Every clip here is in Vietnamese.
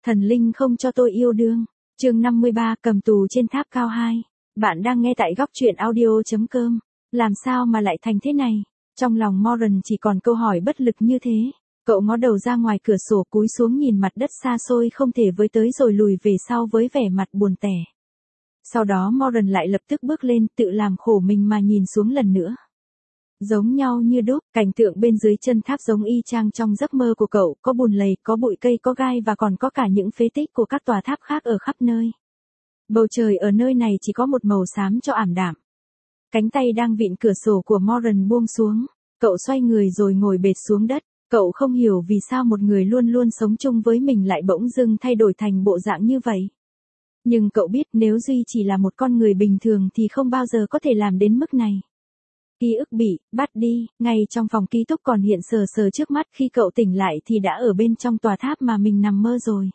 Thần linh không cho tôi yêu đương. Chương 53 cầm tù trên tháp cao 2. Bạn đang nghe tại góc truyện audio.com. Làm sao mà lại thành thế này? Trong lòng Moran chỉ còn câu hỏi bất lực như thế. Cậu ngó đầu ra ngoài cửa sổ cúi xuống nhìn mặt đất xa xôi không thể với tới rồi lùi về sau với vẻ mặt buồn tẻ. Sau đó Moran lại lập tức bước lên tự làm khổ mình mà nhìn xuống lần nữa. Giống nhau như đúc, cảnh tượng bên dưới chân tháp giống y chang trong giấc mơ của cậu, có bùn lầy, có bụi cây, có gai và còn có cả những phế tích của các tòa tháp khác ở khắp nơi. Bầu trời ở nơi này chỉ có một màu xám cho ảm đạm. Cánh tay đang vịn cửa sổ của Moran buông xuống, cậu xoay người rồi ngồi bệt xuống đất. Cậu không hiểu vì sao một người luôn luôn sống chung với mình lại bỗng dưng thay đổi thành bộ dạng như vậy. Nhưng cậu biết nếu Duy chỉ là một con người bình thường thì không bao giờ có thể làm đến mức này. Ký ức bị bắt đi, ngay trong phòng ký túc còn hiện sờ sờ trước mắt, khi cậu tỉnh lại thì đã ở bên trong tòa tháp mà mình nằm mơ rồi.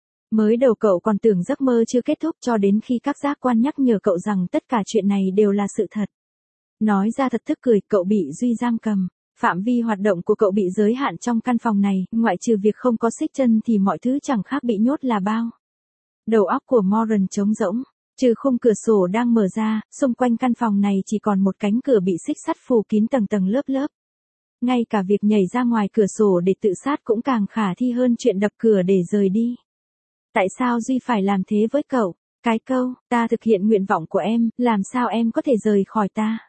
Mới đầu cậu còn tưởng giấc mơ chưa kết thúc cho đến khi các giác quan nhắc nhở cậu rằng tất cả chuyện này đều là sự thật. Nói ra thật tức cười, cậu bị Duy giam cầm. Phạm vi hoạt động của cậu bị giới hạn trong căn phòng này, ngoại trừ việc không có xích chân thì mọi thứ chẳng khác bị nhốt là bao. Đầu óc của Moran trống rỗng. Trừ khung cửa sổ đang mở ra, xung quanh căn phòng này chỉ còn một cánh cửa bị xích sắt phủ kín tầng tầng lớp lớp. Ngay cả việc nhảy ra ngoài cửa sổ để tự sát cũng càng khả thi hơn chuyện đập cửa để rời đi. Tại sao Duy phải làm thế với cậu? Cái câu, ta thực hiện nguyện vọng của em, làm sao em có thể rời khỏi ta?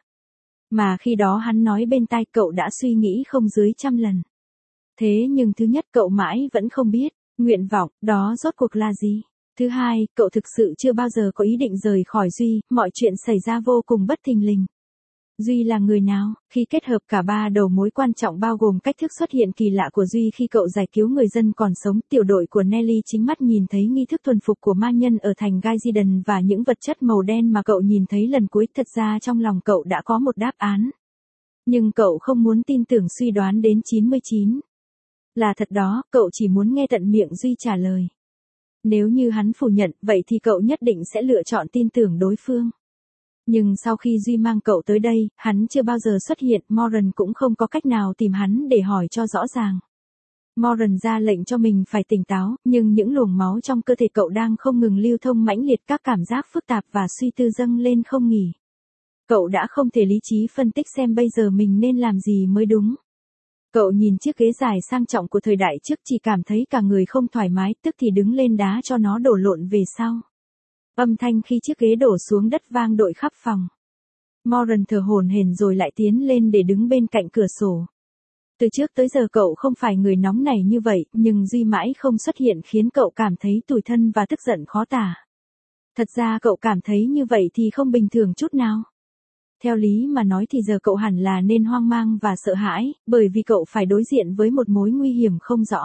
Mà khi đó hắn nói bên tai cậu đã suy nghĩ không dưới 100 lần. Thế nhưng thứ nhất cậu mãi vẫn không biết, nguyện vọng, đó rốt cuộc là gì? Thứ hai, cậu thực sự chưa bao giờ có ý định rời khỏi Duy, mọi chuyện xảy ra vô cùng bất thình lình. Duy là người nào? Khi kết hợp cả ba đầu mối quan trọng bao gồm cách thức xuất hiện kỳ lạ của Duy khi cậu giải cứu người dân còn sống, tiểu đội của Nelly chính mắt nhìn thấy nghi thức thuần phục của ma nhân ở thành Gaiziden và những vật chất màu đen mà cậu nhìn thấy lần cuối, thật ra trong lòng cậu đã có một đáp án. Nhưng cậu không muốn tin tưởng suy đoán đến 99. Là thật đó, cậu chỉ muốn nghe tận miệng Duy trả lời. Nếu như hắn phủ nhận, vậy thì cậu nhất định sẽ lựa chọn tin tưởng đối phương. Nhưng sau khi Duy mang cậu tới đây, hắn chưa bao giờ xuất hiện, Moran cũng không có cách nào tìm hắn để hỏi cho rõ ràng. Moran ra lệnh cho mình phải tỉnh táo, nhưng những luồng máu trong cơ thể cậu đang không ngừng lưu thông mãnh liệt, các cảm giác phức tạp và suy tư dâng lên không nghỉ. Cậu đã không thể lý trí phân tích xem bây giờ mình nên làm gì mới đúng. Cậu nhìn chiếc ghế dài sang trọng của thời đại trước chỉ cảm thấy cả người không thoải mái, tức thì đứng lên đá cho nó đổ lộn về sau. Âm thanh khi chiếc ghế đổ xuống đất vang dội khắp phòng. Moran thở hổn hển rồi lại tiến lên để đứng bên cạnh cửa sổ. Từ trước tới giờ cậu không phải người nóng này như vậy, nhưng Duy mãi không xuất hiện khiến cậu cảm thấy tủi thân và tức giận khó tả. Thật ra cậu cảm thấy như vậy thì không bình thường chút nào. Theo lý mà nói thì giờ cậu hẳn là nên hoang mang và sợ hãi, bởi vì cậu phải đối diện với một mối nguy hiểm không rõ.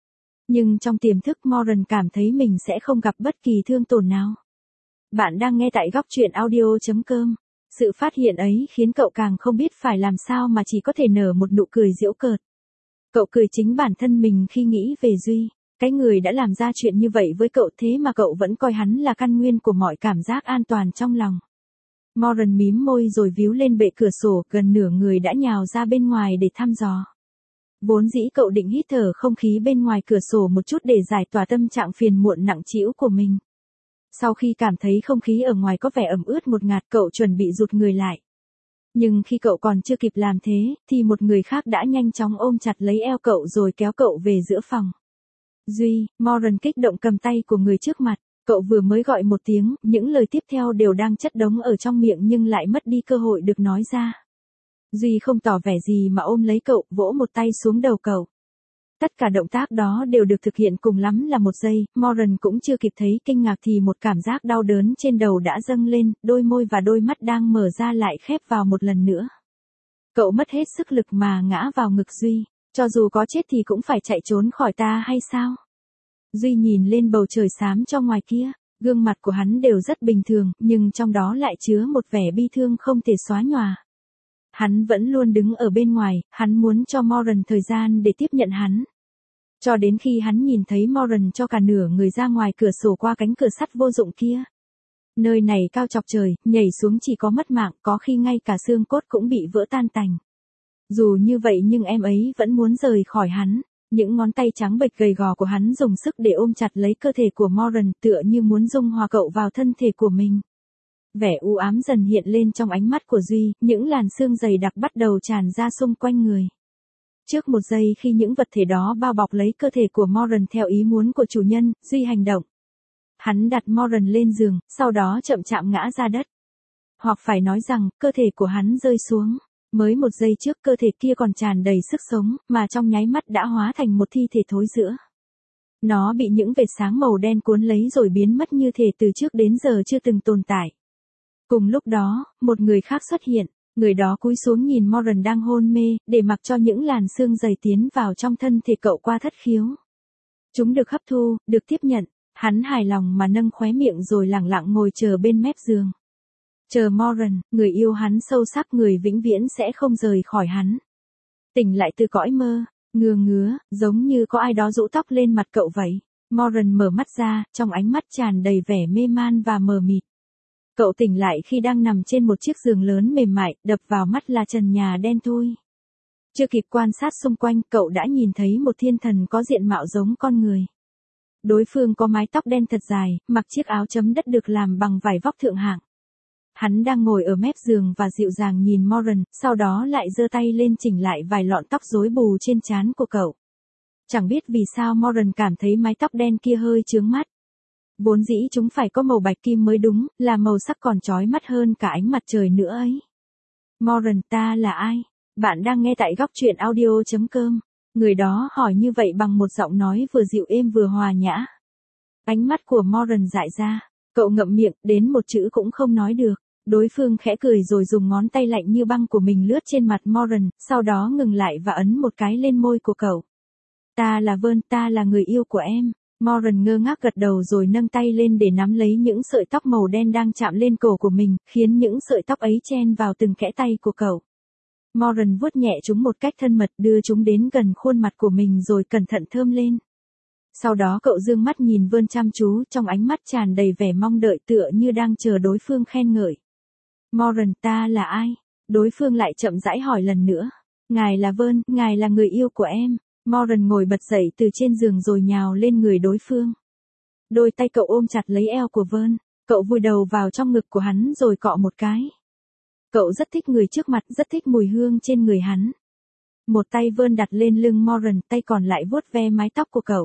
Nhưng trong tiềm thức Moran cảm thấy mình sẽ không gặp bất kỳ thương tổn nào. Bạn đang nghe tại góc truyện audio.com. Sự phát hiện ấy khiến cậu càng không biết phải làm sao mà chỉ có thể nở một nụ cười giễu cợt. Cậu cười chính bản thân mình khi nghĩ về Duy, cái người đã làm ra chuyện như vậy với cậu, thế mà cậu vẫn coi hắn là căn nguyên của mọi cảm giác an toàn trong lòng. Moran mím môi rồi víu lên bệ cửa sổ, gần nửa người đã nhào ra bên ngoài để thăm dò. Vốn dĩ cậu định hít thở không khí bên ngoài cửa sổ một chút để giải tỏa tâm trạng phiền muộn nặng trĩu của mình. Sau khi cảm thấy không khí ở ngoài có vẻ ẩm ướt ngột ngạt, cậu chuẩn bị rụt người lại. Nhưng khi cậu còn chưa kịp làm thế, thì một người khác đã nhanh chóng ôm chặt lấy eo cậu rồi kéo cậu về giữa phòng. Duy, Moran kích động cầm tay của người trước mặt. Cậu vừa mới gọi một tiếng, những lời tiếp theo đều đang chất đống ở trong miệng nhưng lại mất đi cơ hội được nói ra. Duy không tỏ vẻ gì mà ôm lấy cậu, vỗ một tay xuống đầu cậu. Tất cả động tác đó đều được thực hiện cùng lắm là một giây, Moran cũng chưa kịp thấy kinh ngạc thì một cảm giác đau đớn trên đầu đã dâng lên, đôi môi và đôi mắt đang mở ra lại khép vào một lần nữa. Cậu mất hết sức lực mà ngã vào ngực Duy, cho dù có chết thì cũng phải chạy trốn khỏi ta hay sao? Duy nhìn lên bầu trời xám cho ngoài kia, gương mặt của hắn đều rất bình thường, nhưng trong đó lại chứa một vẻ bi thương không thể xóa nhòa. Hắn vẫn luôn đứng ở bên ngoài, hắn muốn cho Moran thời gian để tiếp nhận hắn. Cho đến khi hắn nhìn thấy Moran cho cả nửa người ra ngoài cửa sổ qua cánh cửa sắt vô dụng kia. Nơi này cao chọc trời, nhảy xuống chỉ có mất mạng, có khi ngay cả xương cốt cũng bị vỡ tan tành. Dù như vậy nhưng em ấy vẫn muốn rời khỏi hắn. Những ngón tay trắng bệch gầy gò của hắn dùng sức để ôm chặt lấy cơ thể của Moran tựa như muốn dung hòa cậu vào thân thể của mình. Vẻ u ám dần hiện lên trong ánh mắt của Duy, những làn xương dày đặc bắt đầu tràn ra xung quanh người. Trước một giây khi những vật thể đó bao bọc lấy cơ thể của Moran theo ý muốn của chủ nhân, Duy hành động. Hắn đặt Moran lên giường, sau đó chậm chạm ngã ra đất. Hoặc phải nói rằng, cơ thể của hắn rơi xuống. Mới một giây trước cơ thể kia còn tràn đầy sức sống, mà trong nháy mắt đã hóa thành một thi thể thối rữa. Nó bị những vệt sáng màu đen cuốn lấy rồi biến mất như thể từ trước đến giờ chưa từng tồn tại. Cùng lúc đó, một người khác xuất hiện, người đó cúi xuống nhìn Moran đang hôn mê, để mặc cho những làn xương dày tiến vào trong thân thể cậu qua thất khiếu. Chúng được hấp thu, được tiếp nhận, hắn hài lòng mà nâng khóe miệng rồi lẳng lặng ngồi chờ bên mép giường. Chờ Moran, người yêu hắn sâu sắc, người vĩnh viễn sẽ không rời khỏi hắn. Tỉnh lại từ cõi mơ, ngứa ngứa, giống như có ai đó rũ tóc lên mặt cậu vậy. Moran mở mắt ra, trong ánh mắt tràn đầy vẻ mê man và mờ mịt. Cậu tỉnh lại khi đang nằm trên một chiếc giường lớn mềm mại, đập vào mắt là trần nhà đen thui. Chưa kịp quan sát xung quanh, cậu đã nhìn thấy một thiên thần có diện mạo giống con người. Đối phương có mái tóc đen thật dài, mặc chiếc áo chấm đất được làm bằng vải vóc thượng hạng. Hắn đang ngồi ở mép giường và dịu dàng nhìn Moran, sau đó lại giơ tay lên chỉnh lại vài lọn tóc rối bù trên trán của cậu. Chẳng biết vì sao Moran cảm thấy mái tóc đen kia hơi chướng mắt. Vốn dĩ chúng phải có màu bạch kim mới đúng, là màu sắc còn chói mắt hơn cả ánh mặt trời nữa ấy. Moran, ta là ai? Bạn đang nghe tại góc truyện audio.com. Người đó hỏi như vậy bằng một giọng nói vừa dịu êm vừa hòa nhã. Ánh mắt của Moran dại ra, cậu ngậm miệng, đến một chữ cũng không nói được. Đối phương khẽ cười rồi dùng ngón tay lạnh như băng của mình lướt trên mặt Moran, sau đó ngừng lại và ấn một cái lên môi của cậu. Ta là Vern, ta là người yêu của em. Moran ngơ ngác gật đầu rồi nâng tay lên để nắm lấy những sợi tóc màu đen đang chạm lên cổ của mình, khiến những sợi tóc ấy chen vào từng kẽ tay của cậu. Moran vuốt nhẹ chúng một cách thân mật, đưa chúng đến gần khuôn mặt của mình rồi cẩn thận thơm lên. Sau đó cậu dương mắt nhìn Vern chăm chú, trong ánh mắt tràn đầy vẻ mong đợi tựa như đang chờ đối phương khen ngợi. Moran, ta là ai? Đối phương lại chậm rãi hỏi lần nữa. Ngài là Vern, ngài là người yêu của em. Moran ngồi bật dậy từ trên giường rồi nhào lên người đối phương. Đôi tay cậu ôm chặt lấy eo của Vern, cậu vùi đầu vào trong ngực của hắn rồi cọ một cái. Cậu rất thích người trước mặt, rất thích mùi hương trên người hắn. Một tay Vern đặt lên lưng Moran, tay còn lại vuốt ve mái tóc của cậu.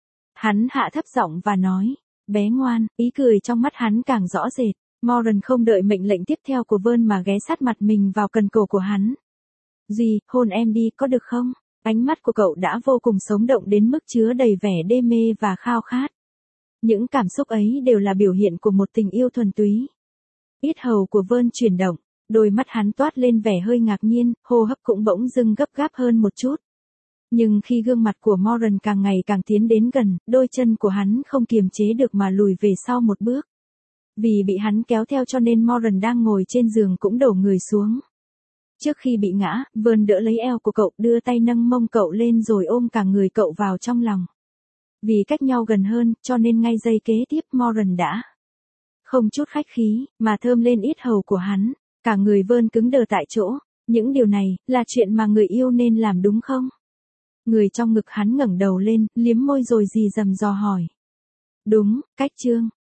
Hắn hạ thấp giọng và nói, bé ngoan, ý cười trong mắt hắn càng rõ rệt. Moran không đợi mệnh lệnh tiếp theo của Vern mà ghé sát mặt mình vào cần cổ của hắn. Duy, hôn em đi, có được không? Ánh mắt của cậu đã vô cùng sống động đến mức chứa đầy vẻ đê mê và khao khát. Những cảm xúc ấy đều là biểu hiện của một tình yêu thuần túy. Yết hầu của Vern chuyển động, đôi mắt hắn toát lên vẻ hơi ngạc nhiên, hô hấp cũng bỗng dưng gấp gáp hơn một chút. Nhưng khi gương mặt của Moran càng ngày càng tiến đến gần, đôi chân của hắn không kiềm chế được mà lùi về sau một bước. Vì bị hắn kéo theo cho nên Moran đang ngồi trên giường cũng đổ người xuống. Trước khi bị ngã, Vern đỡ lấy eo của cậu, đưa tay nâng mông cậu lên rồi ôm cả người cậu vào trong lòng. Vì cách nhau gần hơn, cho nên ngay giây kế tiếp Moran đã không chút khách khí, mà thơm lên yết hầu của hắn. Cả người Vern cứng đờ tại chỗ. Những điều này, là chuyện mà người yêu nên làm đúng không? Người trong ngực hắn ngẩng đầu lên, liếm môi rồi rì rầm dò hỏi. Đúng, cách chương.